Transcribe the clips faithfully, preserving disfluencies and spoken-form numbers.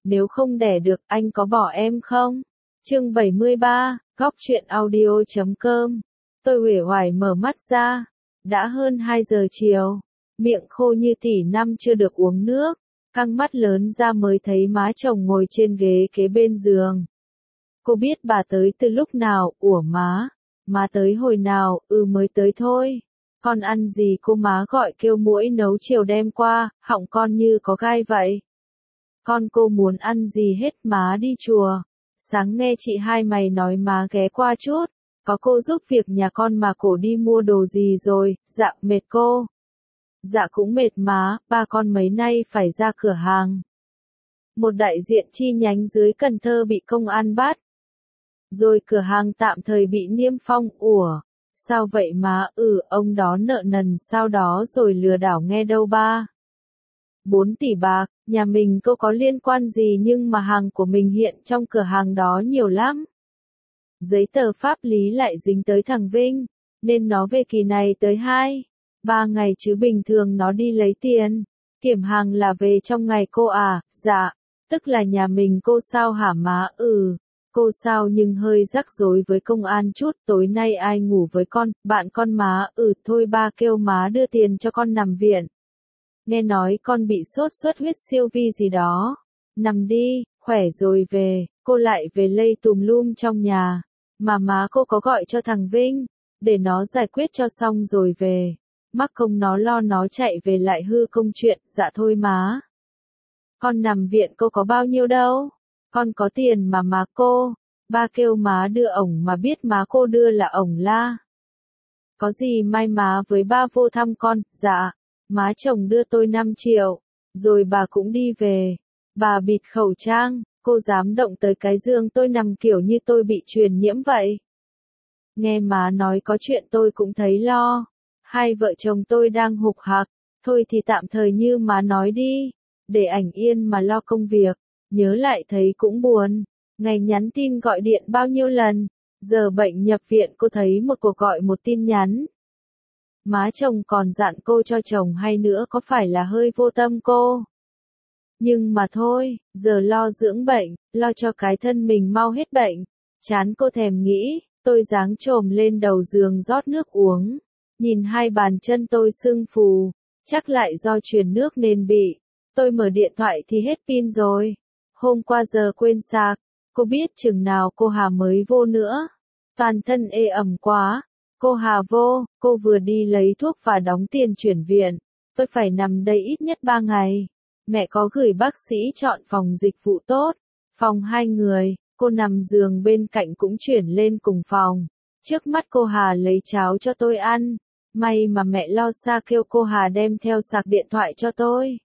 nếu không đẻ được, anh có bỏ em không? Chương bảy mươi ba, góc truyện audio chấm com. Tôi uể oải mở mắt ra, đã hơn hai giờ chiều, miệng khô như tỷ năm chưa được uống nước, căng mắt lớn ra mới thấy má chồng ngồi trên ghế kế bên giường. Cô biết bà tới từ lúc nào, ủa má, má tới hồi nào, ừ mới tới thôi. Con ăn gì cô má gọi kêu muỗi nấu chiều đem qua, họng con như có gai vậy. Con cô muốn ăn gì hết má đi chùa. Sáng nghe chị hai mày nói má ghé qua chút, có cô giúp việc nhà con mà cổ đi mua đồ gì rồi, dạ mệt cô. Dạ cũng mệt má, ba con mấy nay phải ra cửa hàng. Một đại diện chi nhánh dưới Cần Thơ bị công an bắt. Rồi cửa hàng tạm thời bị niêm phong, ủa, sao vậy má, ừ, ông đó nợ nần sao đó rồi lừa đảo nghe đâu ba. Bốn tỷ bạc, nhà mình cô có liên quan gì nhưng mà hàng của mình hiện trong cửa hàng đó nhiều lắm. Giấy tờ pháp lý lại dính tới thằng Vinh, nên nó về kỳ này tới hai, ba ngày chứ bình thường nó đi lấy tiền. Kiểm hàng là về trong ngày cô à, dạ, tức là nhà mình cô sao hả má, ừ. Cô sao nhưng hơi rắc rối với công an chút, tối nay ai ngủ với con, bạn con má, ừ thôi ba kêu má đưa tiền cho con nằm viện. Nghe nói con bị sốt xuất huyết siêu vi gì đó. Nằm đi, khỏe rồi về, cô lại về lây tùm lum trong nhà. Mà má cô có gọi cho thằng Vinh, để nó giải quyết cho xong rồi về. Mắc công nó lo nó chạy về lại hư công chuyện, dạ thôi má. Con nằm viện cô có bao nhiêu đâu, con có tiền mà má cô. Ba kêu má đưa ổng mà biết má cô đưa là ổng la. Có gì mai má với ba vô thăm con, dạ. Má chồng đưa tôi năm triệu, rồi bà cũng đi về. Bà bịt khẩu trang, cô dám động tới cái giường tôi nằm kiểu như tôi bị truyền nhiễm vậy. Nghe má nói có chuyện tôi cũng thấy lo. Hai vợ chồng tôi đang hục hạc, thôi thì tạm thời như má nói đi, để ảnh yên mà lo công việc. Nhớ lại thấy cũng buồn, ngày nhắn tin gọi điện bao nhiêu lần, giờ bệnh nhập viện cô thấy một cuộc gọi một tin nhắn. Má chồng còn dặn cô cho chồng hay nữa có phải là hơi vô tâm cô. Nhưng mà thôi, giờ lo dưỡng bệnh, lo cho cái thân mình mau hết bệnh. Chán cô thèm nghĩ, tôi giáng chồm lên đầu giường rót nước uống. Nhìn hai bàn chân tôi sưng phù, chắc lại do truyền nước nên bị. Tôi mở điện thoại thì hết pin rồi. Hôm qua giờ quên sạc, cô biết chừng nào cô Hà mới vô nữa. Toàn thân ê ẩm quá. Cô Hà vô, cô vừa đi lấy thuốc và đóng tiền chuyển viện. Tôi phải nằm đây ít nhất ba ngày. Mẹ có gửi bác sĩ chọn phòng dịch vụ tốt. Phòng hai người, cô nằm giường bên cạnh cũng chuyển lên cùng phòng. Trước mắt cô Hà lấy cháo cho tôi ăn. May mà mẹ lo xa kêu cô Hà đem theo sạc điện thoại cho tôi.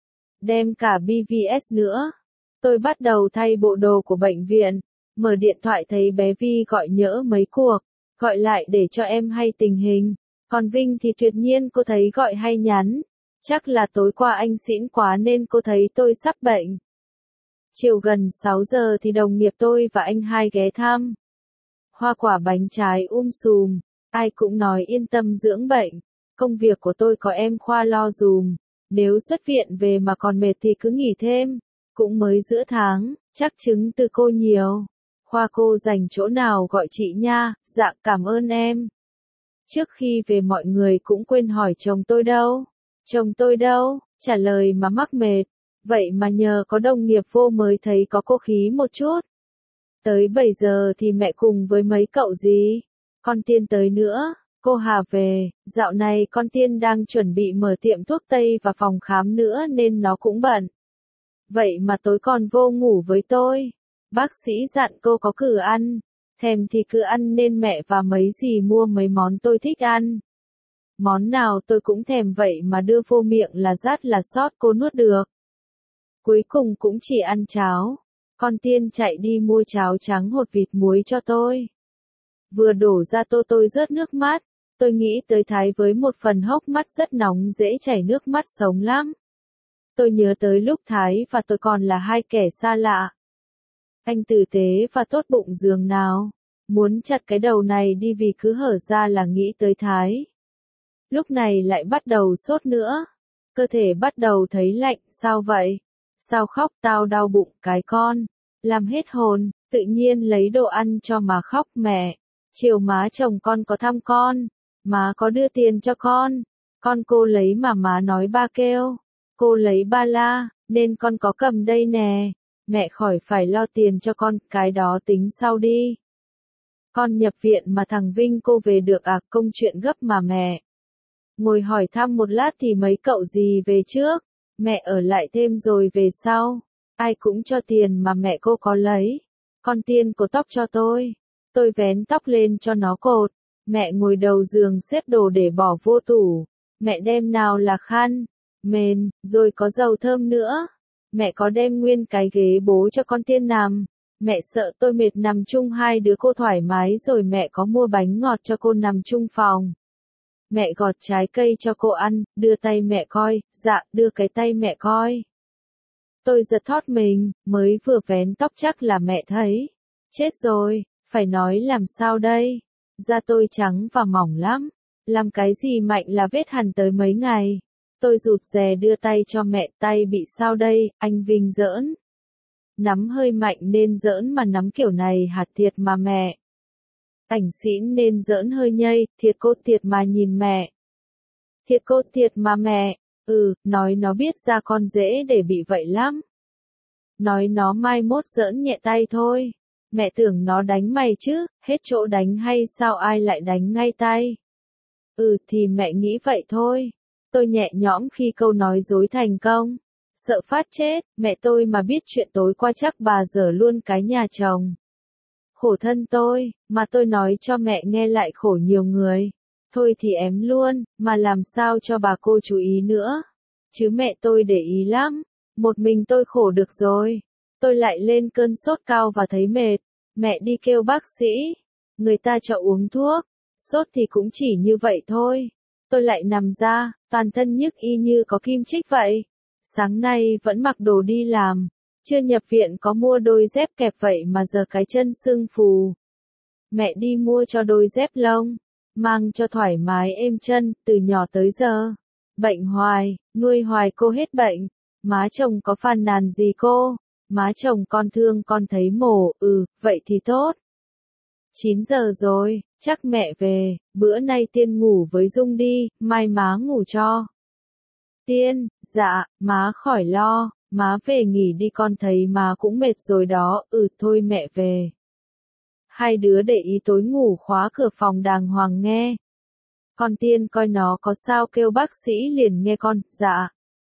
Đem cả bê vê ét nữa. Tôi bắt đầu thay bộ đồ của bệnh viện. Mở điện thoại thấy bé Vi gọi nhỡ mấy cuộc. Gọi lại để cho em hay tình hình. Còn Vinh thì tuyệt nhiên cô thấy gọi hay nhắn. Chắc là tối qua anh xỉn quá nên cô thấy tôi sắp bệnh. Chiều gần sáu giờ thì đồng nghiệp tôi và anh hai ghé thăm. Hoa quả bánh trái um sùm. Ai cũng nói yên tâm dưỡng bệnh. Công việc của tôi có em khoa lo dùm. Nếu xuất viện về mà còn mệt thì cứ nghỉ thêm. Cũng mới giữa tháng, chắc chứng từ cô nhiều. Khoa cô dành chỗ nào gọi chị nha, dạ cảm ơn em. Trước khi về mọi người cũng quên hỏi chồng tôi đâu. Chồng tôi đâu, trả lời mà mắc mệt. Vậy mà nhờ có đồng nghiệp vô mới thấy có cô khí một chút. Tới bảy giờ thì mẹ cùng với mấy cậu gì. Con Tiên tới nữa, cô Hà về, dạo này con Tiên đang chuẩn bị mở tiệm thuốc Tây và phòng khám nữa nên nó cũng bận. Vậy mà tối còn vô ngủ với tôi. Bác sĩ dặn cô có cử ăn, thèm thì cứ ăn nên mẹ và mấy dì mua mấy món tôi thích ăn. Món nào tôi cũng thèm vậy mà đưa vô miệng là rát là sót cô nuốt được. Cuối cùng cũng chỉ ăn cháo. Con Tiên chạy đi mua cháo trắng hột vịt muối cho tôi. Vừa đổ ra tô tôi rớt nước mắt. Tôi nghĩ tới Thái với một phần hốc mắt rất nóng dễ chảy nước mắt sống lắm. Tôi nhớ tới lúc Thái và tôi còn là hai kẻ xa lạ. Anh tử tế và tốt bụng giường nào. Muốn chặt cái đầu này đi vì cứ hở ra là nghĩ tới Thái. Lúc này lại bắt đầu sốt nữa. Cơ thể bắt đầu thấy lạnh, sao vậy? Sao khóc, tao đau bụng cái con. Làm hết hồn, tự nhiên lấy đồ ăn cho má khóc. Mẹ, chiều má chồng con có thăm con, má có đưa tiền cho con. Con cô lấy mà má nói ba kêu. Cô lấy ba la, nên con có cầm đây nè. Mẹ khỏi phải lo tiền cho con, cái đó tính sau đi. Con nhập viện mà thằng Vinh cô về được à, công chuyện gấp mà mẹ. Ngồi hỏi thăm một lát thì mấy cậu gì về trước, mẹ ở lại thêm rồi về sau. Ai cũng cho tiền mà mẹ cô có lấy. Con Tiên cột tóc cho tôi. Tôi vén tóc lên cho nó cột. Mẹ ngồi đầu giường xếp đồ để bỏ vô tủ. Mẹ đem nào là khăn, mền, rồi có dầu thơm nữa. Mẹ có đem nguyên cái ghế bố cho con Tiên nằm. Mẹ sợ tôi mệt nằm chung hai đứa cô thoải mái rồi mẹ có mua bánh ngọt cho cô nằm chung phòng. Mẹ gọt trái cây cho cô ăn, đưa tay mẹ coi, dạ, đưa cái tay mẹ coi. Tôi giật thót mình, mới vừa vén tóc chắc là mẹ thấy. Chết rồi, phải nói làm sao đây? Da tôi trắng và mỏng lắm. Làm cái gì mạnh là vết hằn tới mấy ngày. Tôi rụt rè đưa tay cho mẹ, tay bị sao đây, anh Vinh giỡn. Nắm hơi mạnh nên giỡn mà nắm kiểu này hạt thiệt mà mẹ. Ảnh xĩn nên giỡn hơi nhây, thiệt cô thiệt mà nhìn mẹ. Thiệt cô thiệt mà mẹ, ừ, nói nó biết ra con dễ để bị vậy lắm. Nói nó mai mốt giỡn nhẹ tay thôi. Mẹ tưởng nó đánh mày chứ, hết chỗ đánh hay sao ai lại đánh ngay tay. Ừ thì mẹ nghĩ vậy thôi. Tôi nhẹ nhõm khi câu nói dối thành công. Sợ phát chết, mẹ tôi mà biết chuyện tối qua chắc bà dở luôn cái nhà chồng. Khổ thân tôi, mà tôi nói cho mẹ nghe lại khổ nhiều người. Thôi thì ém luôn, mà làm sao cho bà cô chú ý nữa. Chứ mẹ tôi để ý lắm. Một mình tôi khổ được rồi. Tôi lại lên cơn sốt cao và thấy mệt. Mẹ đi kêu bác sĩ. Người ta cho uống thuốc. Sốt thì cũng chỉ như vậy thôi. Tôi lại nằm ra, toàn thân nhức y như có kim chích vậy. Sáng nay vẫn mặc đồ đi làm. Chưa nhập viện có mua đôi dép kẹp vậy mà giờ cái chân sưng phù. Mẹ đi mua cho đôi dép lông. Mang cho thoải mái êm chân, từ nhỏ tới giờ. Bệnh hoài, nuôi hoài cô hết bệnh. Má chồng có phàn nàn gì cô? Má chồng con thương con thấy mổ, ừ, vậy thì tốt. chín giờ rồi, chắc mẹ về, bữa nay Tiên ngủ với Dung đi, mai má ngủ cho. Tiên, dạ, má khỏi lo, má về nghỉ đi con thấy má cũng mệt rồi đó, ừ thôi mẹ về. Hai đứa để ý tối ngủ khóa cửa phòng đàng hoàng nghe. Con Tiên coi nó có sao kêu bác sĩ liền nghe con, dạ.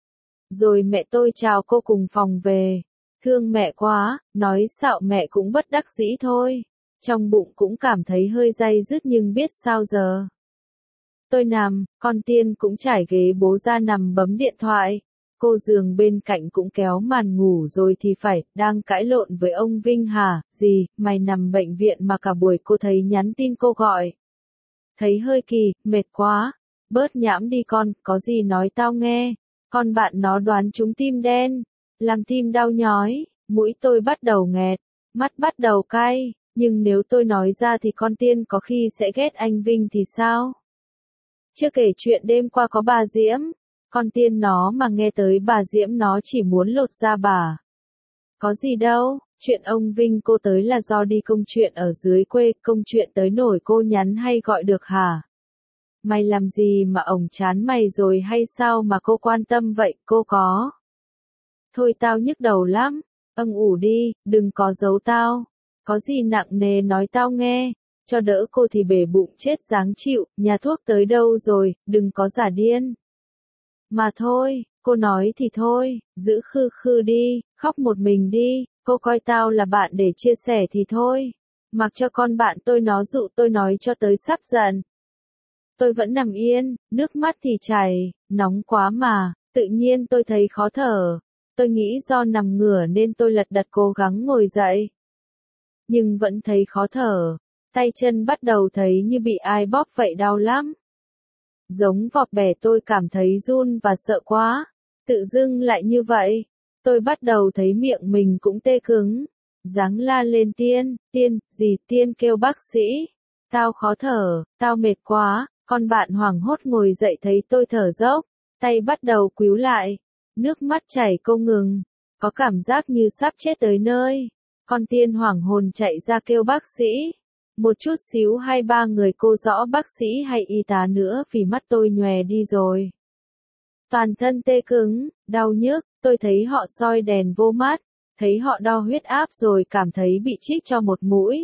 Rồi mẹ tôi chào cô cùng phòng về. Thương mẹ quá, nói xạo mẹ cũng bất đắc dĩ thôi. Trong bụng cũng cảm thấy hơi day dứt nhưng biết sao giờ. Tôi nằm, con Tiên cũng trải ghế bố ra nằm bấm điện thoại. Cô giường bên cạnh cũng kéo màn ngủ rồi thì phải, đang cãi lộn với ông Vinh hả, gì, mày nằm bệnh viện mà cả buổi cô thấy nhắn tin cô gọi. Thấy hơi kỳ, mệt quá. Bớt nhãm đi con, có gì nói tao nghe. Con bạn nó đoán trúng tim đen. Làm tim đau nhói, mũi tôi bắt đầu nghẹt, mắt bắt đầu cay. Nhưng nếu tôi nói ra thì con Tiên có khi sẽ ghét anh Vinh thì sao? Chưa kể chuyện đêm qua có bà Diễm. Con Tiên nó mà nghe tới bà Diễm nó chỉ muốn lột da bà. Có gì đâu, chuyện ông Vinh cô tới là do đi công chuyện ở dưới quê, công chuyện tới nổi cô nhắn hay gọi được hả? Mày làm gì mà ổng chán mày rồi hay sao mà cô quan tâm vậy, cô có? Thôi tao nhức đầu lắm, âng ủ đi, đừng có giấu tao. Có gì nặng nề nói tao nghe, cho đỡ cô thì bể bụng chết dáng chịu, nhà thuốc tới đâu rồi, đừng có giả điên. Mà thôi, cô nói thì thôi, giữ khư khư đi, khóc một mình đi, cô coi tao là bạn để chia sẻ thì thôi. Mặc cho con bạn tôi nó dụ tôi nói cho tới sắp giận. Tôi vẫn nằm yên, nước mắt thì chảy, nóng quá mà, tự nhiên tôi thấy khó thở. Tôi nghĩ do nằm ngửa nên tôi lật đật cố gắng ngồi dậy. Nhưng vẫn thấy khó thở, tay chân bắt đầu thấy như bị ai bóp vậy đau lắm. Giống vọt bẻ tôi cảm thấy run và sợ quá, tự dưng lại như vậy. Tôi bắt đầu thấy miệng mình cũng tê cứng, ráng la lên Tiên, Tiên, gì Tiên kêu bác sĩ. Tao khó thở, tao mệt quá, con bạn hoảng hốt ngồi dậy thấy tôi thở dốc, tay bắt đầu quíu lại, nước mắt chảy không ngừng. có cảm giác như sắp chết tới nơi. Con tiên hoảng hồn chạy ra kêu bác sĩ. Một chút xíu hai ba người cô rõ bác sĩ hay y tá nữa vì mắt tôi nhòe đi rồi. Toàn thân tê cứng, đau nhức, tôi thấy họ soi đèn vô mắt, thấy họ đo huyết áp rồi cảm thấy bị chích cho một mũi.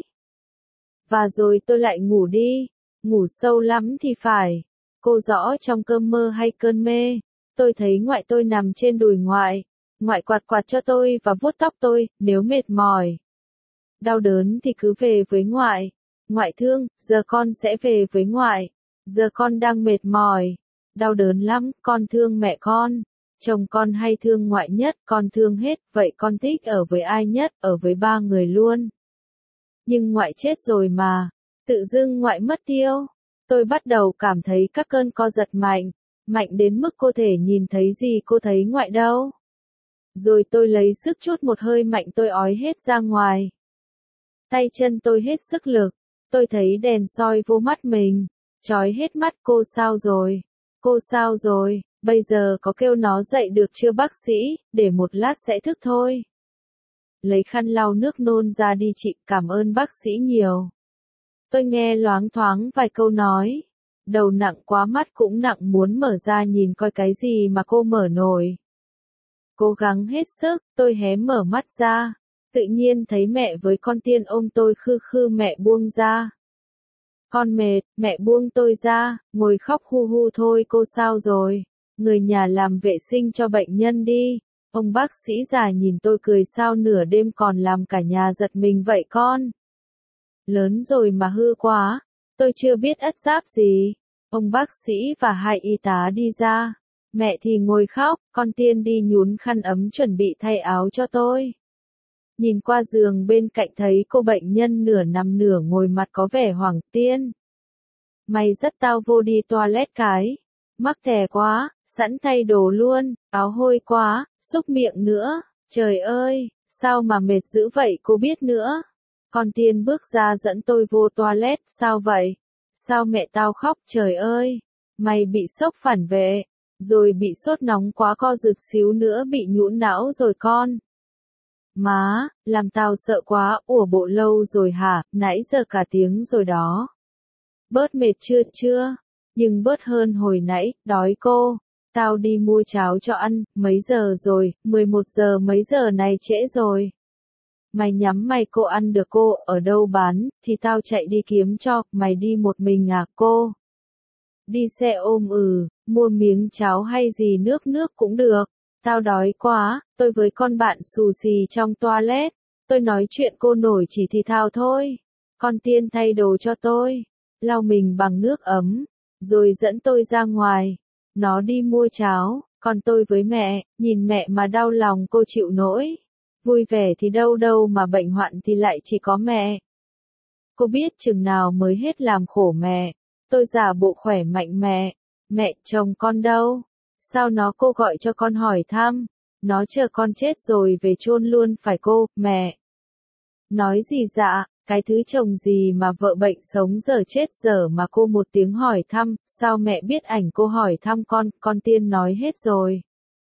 Và rồi tôi lại ngủ đi, ngủ sâu lắm thì phải. Cô rõ trong cơn mơ hay cơn mê, tôi thấy ngoại tôi nằm trên đùi ngoại, ngoại quạt quạt cho tôi và vuốt tóc tôi, nếu mệt mỏi, đau đớn thì cứ về với ngoại. Ngoại thương, giờ con sẽ về với ngoại, giờ con đang mệt mỏi, đau đớn lắm, con thương mẹ con, chồng con hay thương ngoại nhất, con thương hết, vậy con thích ở với ai nhất, ở với ba người luôn. Nhưng ngoại chết rồi mà, tự dưng ngoại mất tiêu. Tôi bắt đầu cảm thấy các cơn co giật mạnh, mạnh đến mức cô thể nhìn thấy gì cô thấy ngoại đâu. Rồi tôi lấy sức chút một hơi mạnh tôi ói hết ra ngoài. Tay chân tôi hết sức lực, tôi thấy đèn soi vô mắt mình, chói hết mắt. Cô sao rồi? Cô sao rồi? Bây giờ có kêu nó dậy được chưa bác sĩ, để một lát sẽ thức thôi. Lấy khăn lau nước nôn ra đi chị, cảm ơn bác sĩ nhiều. Tôi nghe loáng thoáng vài câu nói. Đầu nặng quá mắt cũng nặng muốn mở ra nhìn coi cái gì mà cô mở nổi. Cố gắng hết sức, tôi hé mở mắt ra. Tự nhiên thấy mẹ với con tiên ôm tôi khư khư. Mẹ buông ra. Con mệt, mẹ buông tôi ra, ngồi khóc hu hu. Thôi cô sao rồi? Người nhà làm vệ sinh cho bệnh nhân đi. Ông bác sĩ già nhìn tôi cười, sao nửa đêm còn làm cả nhà giật mình vậy con? Lớn rồi mà hư quá, tôi chưa biết ất giáp gì. Ông bác sĩ và hai y tá đi ra. Mẹ thì ngồi khóc, con tiên đi nhún khăn ấm chuẩn bị thay áo cho tôi. Nhìn qua giường bên cạnh thấy cô bệnh nhân nửa nằm nửa ngồi, mặt có vẻ hoảng. Tiên, mày dắt tao vô đi toilet cái. Mắc thẻ quá, sẵn thay đồ luôn, áo hôi quá, xúc miệng nữa. Trời ơi, sao mà mệt dữ vậy cô biết nữa. Con tiên bước ra dẫn tôi vô toilet. Sao vậy? Sao mẹ tao khóc? Trời ơi, mày bị sốc phản vệ, rồi bị sốt nóng quá, co giật xíu nữa bị nhũn não rồi con. Má, làm tao sợ quá. Ủa bộ lâu rồi hả? Nãy giờ cả tiếng rồi đó. Bớt mệt chưa? Chưa, nhưng bớt hơn hồi nãy. Đói cô. Tao đi mua cháo cho ăn. Mấy giờ rồi? mười một giờ. Mấy giờ này trễ rồi. Mày nhắm mày cô ăn được cô, ở đâu bán, thì tao chạy đi kiếm cho. Mày đi một mình à cô? Đi xe ôm. Ừ, mua miếng cháo hay gì nước nước cũng được. Tao đói quá. Tôi với con bạn xù xì trong toilet. Tôi nói chuyện cô nổi chỉ thì thào thôi. Con tiên thay đồ cho tôi, lau mình bằng nước ấm, rồi dẫn tôi ra ngoài. Nó đi mua cháo, còn tôi với mẹ, nhìn mẹ mà đau lòng cô chịu nổi. Vui vẻ thì đâu đâu mà bệnh hoạn thì lại chỉ có mẹ. Cô biết chừng nào mới hết làm khổ mẹ. Tôi giả bộ khỏe mạnh. Mẹ, mẹ chồng con đâu? Sao nó? Cô gọi cho con hỏi thăm. Nó chờ con chết rồi về chôn luôn phải cô? Mẹ nói gì dạ? Cái thứ chồng gì mà vợ bệnh sống giờ chết giờ mà cô một tiếng hỏi thăm. Sao mẹ biết ảnh cô hỏi thăm con? Con tiên nói hết rồi.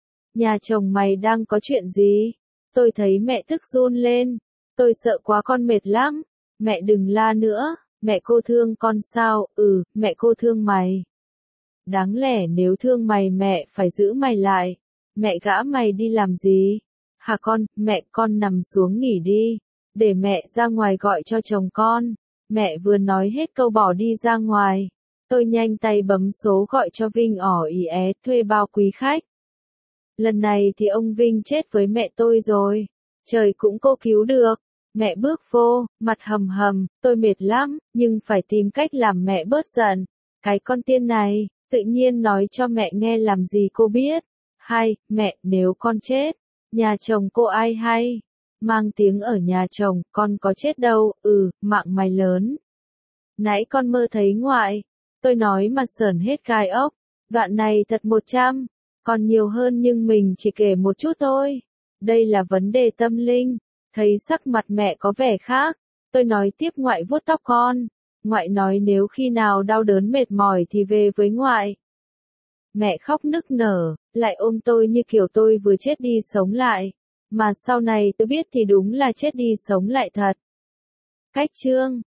Nhà chồng mày đang có chuyện gì? Tôi thấy mẹ tức run lên. Tôi sợ quá, con mệt lắm. Mẹ đừng la nữa. Mẹ cô thương con sao? Ừ, mẹ cô thương mày. Đáng lẽ nếu thương mày mẹ phải giữ mày lại. Mẹ gã mày đi làm gì? Hả con? Mẹ con nằm xuống nghỉ đi. Để mẹ ra ngoài gọi cho chồng con. Mẹ vừa nói hết câu bỏ đi ra ngoài. Tôi nhanh tay bấm số gọi cho Vinh ỏ ý é thuê bao quý khách. Lần này thì ông Vinh chết với mẹ tôi rồi. Trời cũng cô cứu được. Mẹ bước vô, mặt hầm hầm, tôi mệt lắm, nhưng phải tìm cách làm mẹ bớt giận. Cái con tiên này, tự nhiên nói cho mẹ nghe làm gì cô biết. Hay, mẹ, nếu con chết, nhà chồng cô ai hay? Mang tiếng ở nhà chồng, con có chết đâu. Ừ, mạng mày lớn. Nãy con mơ thấy ngoại. Tôi nói mà sởn hết gai ốc. Đoạn này thật một trăm. Còn nhiều hơn nhưng mình chỉ kể một chút thôi. Đây là vấn đề tâm linh. Thấy sắc mặt mẹ có vẻ khác. Tôi nói tiếp. Ngoại vuốt tóc con. Ngoại nói nếu khi nào đau đớn mệt mỏi thì về với ngoại. Mẹ khóc nức nở, lại ôm tôi như kiểu tôi vừa chết đi sống lại. Mà sau này tôi biết thì đúng là chết đi sống lại thật. Cách chương